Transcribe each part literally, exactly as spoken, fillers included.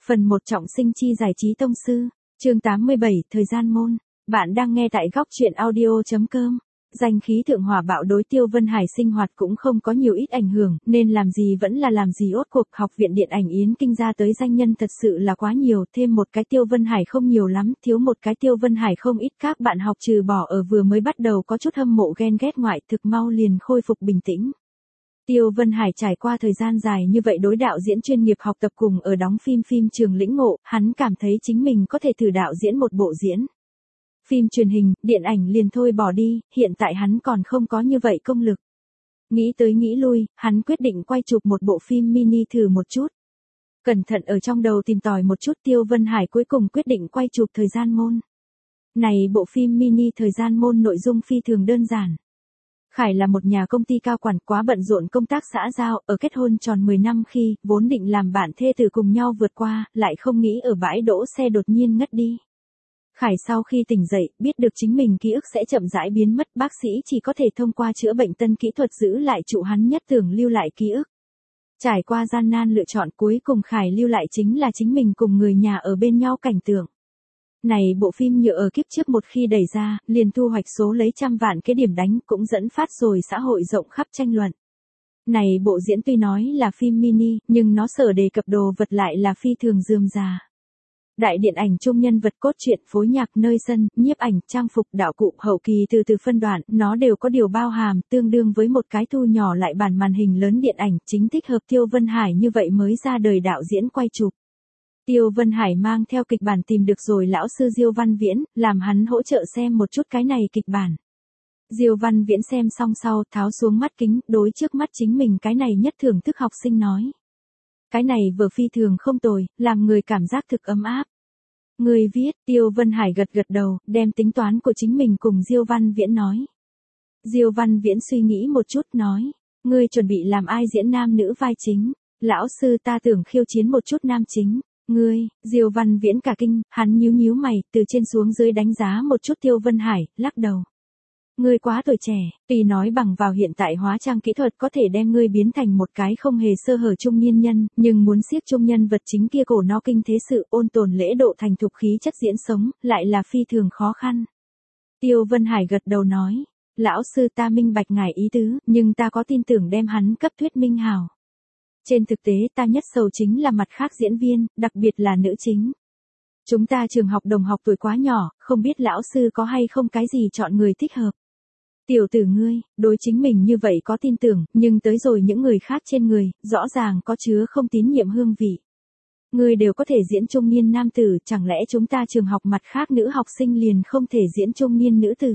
Phần một trọng sinh chi giải trí tông sư, chương tám mươi bảy, thời gian môn. Bạn đang nghe tại góc truyện audio chấm com. Danh khí thượng hỏa bạo đối Tiêu Vân Hải sinh hoạt cũng không có nhiều ít ảnh hưởng, nên làm gì vẫn là làm gì ốt cuộc. Học viện điện ảnh Yến Kinh ra tới danh nhân thật sự là quá nhiều, thêm một cái Tiêu Vân Hải không nhiều lắm, thiếu một cái Tiêu Vân Hải không ít. Các bạn học trừ bỏ ở vừa mới bắt đầu có chút hâm mộ ghen ghét ngoại, thực mau liền khôi phục bình tĩnh. Tiêu Vân Hải trải qua thời gian dài như vậy đối đạo diễn chuyên nghiệp học tập cùng ở đóng phim phim trường lĩnh ngộ, hắn cảm thấy chính mình có thể thử đạo diễn một bộ diễn. Phim truyền hình, điện ảnh liền thôi bỏ đi, hiện tại hắn còn không có như vậy công lực. Nghĩ tới nghĩ lui, hắn quyết định quay chụp một bộ phim mini thử một chút. Cẩn thận ở trong đầu tìm tòi một chút, Tiêu Vân Hải cuối cùng quyết định quay chụp thời gian môn. Này bộ phim mini thời gian môn nội dung phi thường đơn giản. Khải là một nhà công ty cao quản quá bận rộn công tác xã giao, ở kết hôn tròn mười năm khi, vốn định làm bạn thê tử cùng nhau vượt qua, lại không nghĩ ở bãi đỗ xe đột nhiên ngất đi. Khải sau khi tỉnh dậy, biết được chính mình ký ức sẽ chậm rãi biến mất, bác sĩ chỉ có thể thông qua chữa bệnh tân kỹ thuật giữ lại trụ hắn nhất tưởng lưu lại ký ức. Trải qua gian nan lựa chọn, cuối cùng Khải lưu lại chính là chính mình cùng người nhà ở bên nhau cảnh tượng. Này bộ phim nhựa ở kiếp trước một khi đẩy ra, liền thu hoạch số lấy trăm vạn cái điểm đánh, cũng dẫn phát rồi xã hội rộng khắp tranh luận. Này bộ diễn tuy nói là phim mini, nhưng nó sở đề cập đồ vật lại là phi thường rườm rà. Đại điện ảnh chung nhân vật cốt truyện, phối nhạc, nơi sân, nhiếp ảnh, trang phục, đạo cụ, hậu kỳ từ từ phân đoạn, nó đều có điều bao hàm, tương đương với một cái thu nhỏ lại bản màn hình lớn điện ảnh, chính thích hợp Tiêu Vân Hải như vậy mới ra đời đạo diễn quay chụp. Tiêu Vân Hải mang theo kịch bản tìm được rồi lão sư Diêu Văn Viễn, làm hắn hỗ trợ xem một chút cái này kịch bản. Diêu Văn Viễn xem xong sau, tháo xuống mắt kính, đối trước mắt chính mình cái này nhất thưởng thức học sinh nói. Cái này vừa phi thường không tồi, làm người cảm giác thực ấm áp. Người viết, Tiêu Vân Hải gật gật đầu, đem tính toán của chính mình cùng Diêu Văn Viễn nói. Diêu Văn Viễn suy nghĩ một chút nói, ngươi chuẩn bị làm ai diễn nam nữ vai chính? Lão sư ta tưởng khiêu chiến một chút nam chính. Ngươi, Diêu Văn Viễn cả kinh, hắn nhíu nhíu mày, từ trên xuống dưới đánh giá một chút Tiêu Vân Hải, lắc đầu. Ngươi quá tuổi trẻ, tuy nói bằng vào hiện tại hóa trang kỹ thuật có thể đem ngươi biến thành một cái không hề sơ hở trung niên nhân, nhưng muốn siết trung nhân vật chính kia cổ no kinh thế sự, ôn tồn lễ độ thành thục khí chất diễn sống, lại là phi thường khó khăn. Tiêu Vân Hải gật đầu nói, lão sư ta minh bạch ngài ý tứ, nhưng ta có tin tưởng đem hắn cấp thuyết minh hào. Trên thực tế ta nhất sầu chính là mặt khác diễn viên, đặc biệt là nữ chính. Chúng ta trường học đồng học tuổi quá nhỏ, không biết lão sư có hay không cái gì chọn người thích hợp. Tiểu tử ngươi, đối chính mình như vậy có tin tưởng, nhưng tới rồi những người khác trên người, rõ ràng có chứa không tín nhiệm hương vị. Ngươi đều có thể diễn trung niên nam tử, chẳng lẽ chúng ta trường học mặt khác nữ học sinh liền không thể diễn trung niên nữ tử.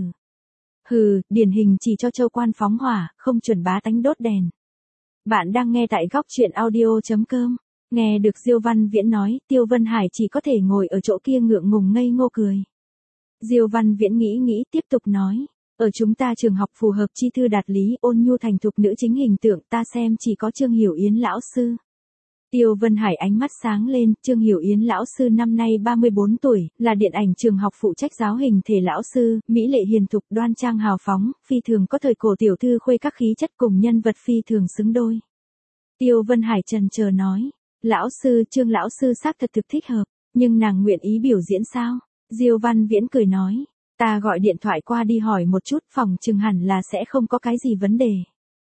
Hừ, điển hình chỉ cho châu quan phóng hỏa, không chuẩn bá tánh đốt đèn. Bạn đang nghe tại góc truyện audio chấm com. Nghe được Diêu Văn Viễn nói, Tiêu Vân Hải chỉ có thể ngồi ở chỗ kia ngượng ngùng ngây ngô cười. Diêu Văn Viễn nghĩ nghĩ tiếp tục nói, ở chúng ta trường học phù hợp chi thư đạt lý, ôn nhu thành thục nữ chính hình tượng, ta xem chỉ có Trương Hiểu Yến lão sư. Tiêu Vân Hải ánh mắt sáng lên, Trương Hiểu Yến lão sư năm nay ba mươi bốn tuổi, là điện ảnh trường học phụ trách giáo hình thể lão sư, mỹ lệ hiền thục, đoan trang hào phóng, phi thường có thời cổ tiểu thư khuê các khí chất cùng nhân vật phi thường xứng đôi. Tiêu Vân Hải trần chờ nói, lão sư, Trương lão sư xác thật thực thích hợp, nhưng nàng nguyện ý biểu diễn sao? Diêu Văn Viễn cười nói, ta gọi điện thoại qua đi hỏi một chút, phòng chừng hẳn là sẽ không có cái gì vấn đề.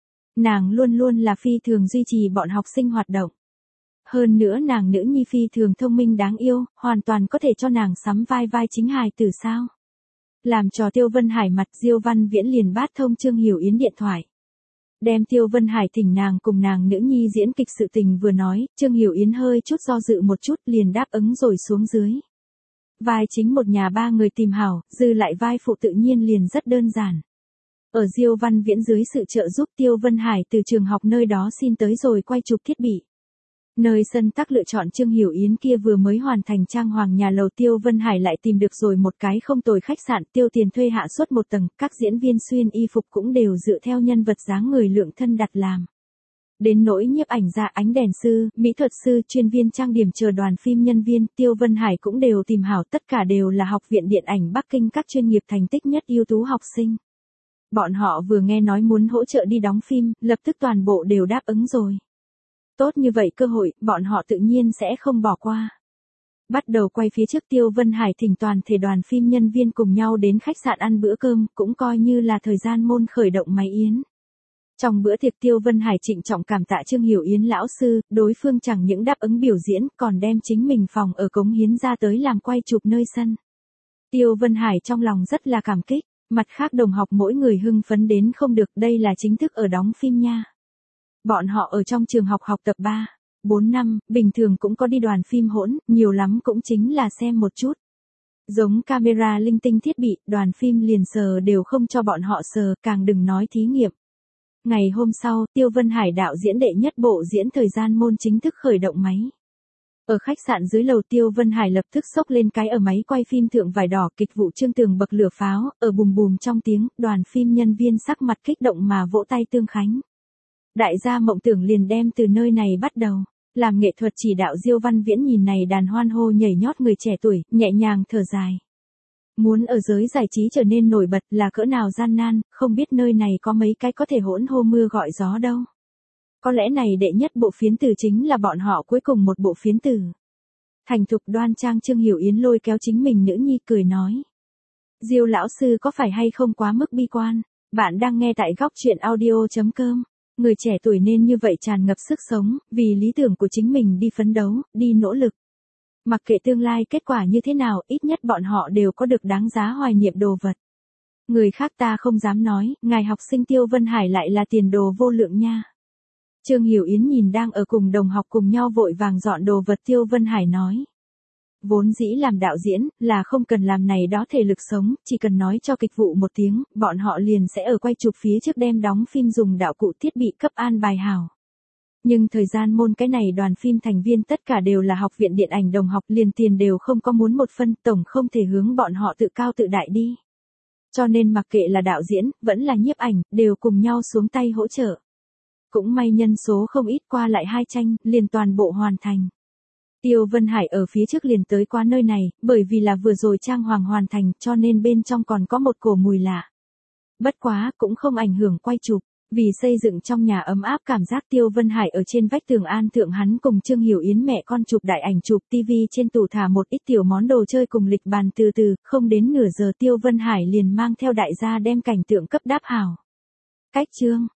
Nàng luôn luôn là phi thường duy trì bọn học sinh hoạt động. Hơn nữa nàng nữ nhi phi thường thông minh đáng yêu, hoàn toàn có thể cho nàng sắm vai vai chính hài tử sao. Làm cho Tiêu Vân Hải mặt, Diêu Văn Viễn liền bát thông Trương Hiểu Yến điện thoại. Đem Tiêu Vân Hải thỉnh nàng cùng nàng nữ nhi diễn kịch sự tình vừa nói, Trương Hiểu Yến hơi chút do dự một chút liền đáp ứng rồi xuống dưới. Vai chính một nhà ba người tìm hảo, dư lại vai phụ tự nhiên liền rất đơn giản. Ở Diêu Văn Viễn dưới sự trợ giúp, Tiêu Vân Hải từ trường học nơi đó xin tới rồi quay chụp thiết bị. Nơi sân tắc lựa chọn Trương Hiểu Yến kia vừa mới hoàn thành trang hoàng nhà lầu, Tiêu Vân Hải lại tìm được rồi một cái không tồi khách sạn, tiêu tiền thuê hạ suốt một tầng, các diễn viên xuyên y phục cũng đều dựa theo nhân vật dáng người lượng thân đặt làm. Đến nỗi nhiếp ảnh gia, ánh đèn sư, mỹ thuật sư, chuyên viên trang điểm chờ đoàn phim nhân viên, Tiêu Vân Hải cũng đều tìm hảo, tất cả đều là học viện điện ảnh Bắc Kinh các chuyên nghiệp thành tích nhất ưu tú học sinh. Bọn họ vừa nghe nói muốn hỗ trợ đi đóng phim, lập tức toàn bộ đều đáp ứng rồi. Tốt như vậy cơ hội, bọn họ tự nhiên sẽ không bỏ qua. Bắt đầu quay phía trước Tiêu Vân Hải thỉnh toàn thể đoàn phim nhân viên cùng nhau đến khách sạn ăn bữa cơm, cũng coi như là thời gian môn khởi động máy yến. Trong bữa tiệc Tiêu Vân Hải trịnh trọng cảm tạ Trương Hiểu Yến lão sư, đối phương chẳng những đáp ứng biểu diễn còn đem chính mình phòng ở cống hiến ra tới làm quay chụp nơi sân. Tiêu Vân Hải trong lòng rất là cảm kích, mặt khác đồng học mỗi người hưng phấn đến không được, đây là chính thức ở đóng phim nha. Bọn họ ở trong trường học học tập ba, bốn năm, bình thường cũng có đi đoàn phim hỗn, nhiều lắm cũng chính là xem một chút. Giống camera linh tinh thiết bị, đoàn phim liền sờ đều không cho bọn họ sờ, càng đừng nói thí nghiệm. Ngày hôm sau, Tiêu Vân Hải đạo diễn đệ nhất bộ diễn thời gian môn chính thức khởi động máy. Ở khách sạn dưới lầu Tiêu Vân Hải lập tức xốc lên cái ở máy quay phim thượng vải đỏ kịch vụ trương tường bậc lửa pháo, ở bùm bùm trong tiếng, đoàn phim nhân viên sắc mặt kích động mà vỗ tay tương khánh. Đại gia mộng tưởng liền đem từ nơi này bắt đầu. Làm nghệ thuật chỉ đạo Diêu Văn Viễn nhìn này đàn hoan hô nhảy nhót người trẻ tuổi, nhẹ nhàng thở dài. Muốn ở giới giải trí trở nên nổi bật là cỡ nào gian nan, không biết nơi này có mấy cái có thể hỗn hô mưa gọi gió đâu. Có lẽ này đệ nhất bộ phiến từ chính là bọn họ cuối cùng một bộ phiến từ. Thành thục đoan trang Trương Hiểu Yến lôi kéo chính mình nữ nhi cười nói. Diêu lão sư có phải hay không quá mức bi quan, bạn đang nghe tại góc truyện audio chấm com. Người trẻ tuổi nên như vậy tràn ngập sức sống, vì lý tưởng của chính mình đi phấn đấu, đi nỗ lực. Mặc kệ tương lai kết quả như thế nào, ít nhất bọn họ đều có được đáng giá hoài niệm đồ vật. Người khác ta không dám nói, ngài học sinh Tiêu Vân Hải lại là tiền đồ vô lượng nha. Trương Hiểu Yến nhìn đang ở cùng đồng học cùng nhau vội vàng dọn đồ vật Tiêu Vân Hải nói. Vốn dĩ làm đạo diễn, là không cần làm này đó thể lực sống, chỉ cần nói cho kịch vụ một tiếng, bọn họ liền sẽ ở quay chụp phía trước đem đóng phim dùng đạo cụ thiết bị cấp an bài hảo. Nhưng thời gian môn cái này đoàn phim thành viên tất cả đều là học viện điện ảnh đồng học, liền tiền đều không có muốn một phân, tổng không thể hướng bọn họ tự cao tự đại đi. Cho nên mặc kệ là đạo diễn, vẫn là nhiếp ảnh, đều cùng nhau xuống tay hỗ trợ. Cũng may nhân số không ít, qua lại hai tranh, liền toàn bộ hoàn thành. Tiêu Vân Hải ở phía trước liền tới qua nơi này, bởi vì là vừa rồi trang hoàng hoàn thành, cho nên bên trong còn có một cổ mùi lạ. Bất quá, cũng không ảnh hưởng quay chụp, vì xây dựng trong nhà ấm áp cảm giác Tiêu Vân Hải ở trên vách tường an thượng hắn cùng Trương Hiểu Yến mẹ con chụp đại ảnh, chụp tivi trên tủ thả một ít tiểu món đồ chơi cùng lịch bàn, từ từ, không đến nửa giờ Tiêu Vân Hải liền mang theo đại gia đem cảnh tượng cấp đáp hảo. Cách chương